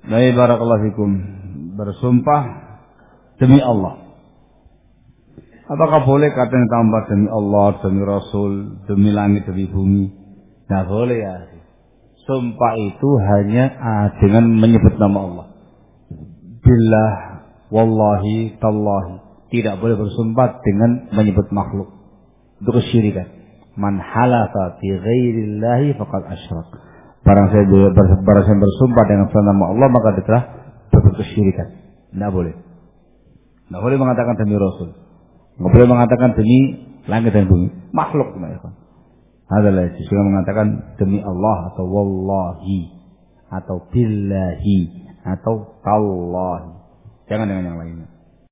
Baik, barakallahu fikum. Bersumpah demi Allah. Apakah boleh katanya tambah demi Allah, demi Rasul, demi langit, demi bumi? Tidak boleh ya. Sumpah itu hanya dengan menyebut nama Allah. Billah, wallahi, tallahi. Tidak boleh bersumpah dengan menyebut makhluk. Itu kesyirikan. Man halafa bi ghairillahi faqad asyrak. Barang saya bersumpah dengan nama Allah maka dia telah berbuat kesyirikan. Tidak boleh. Tidak boleh mengatakan demi Rasul. Tidak boleh mengatakan demi langit dan bumi. Makhluk teman-teman. Adalah sehingga mengatakan demi Allah atau wallahi atau billahi atau tallahi. Jangan dengan yang lainnya.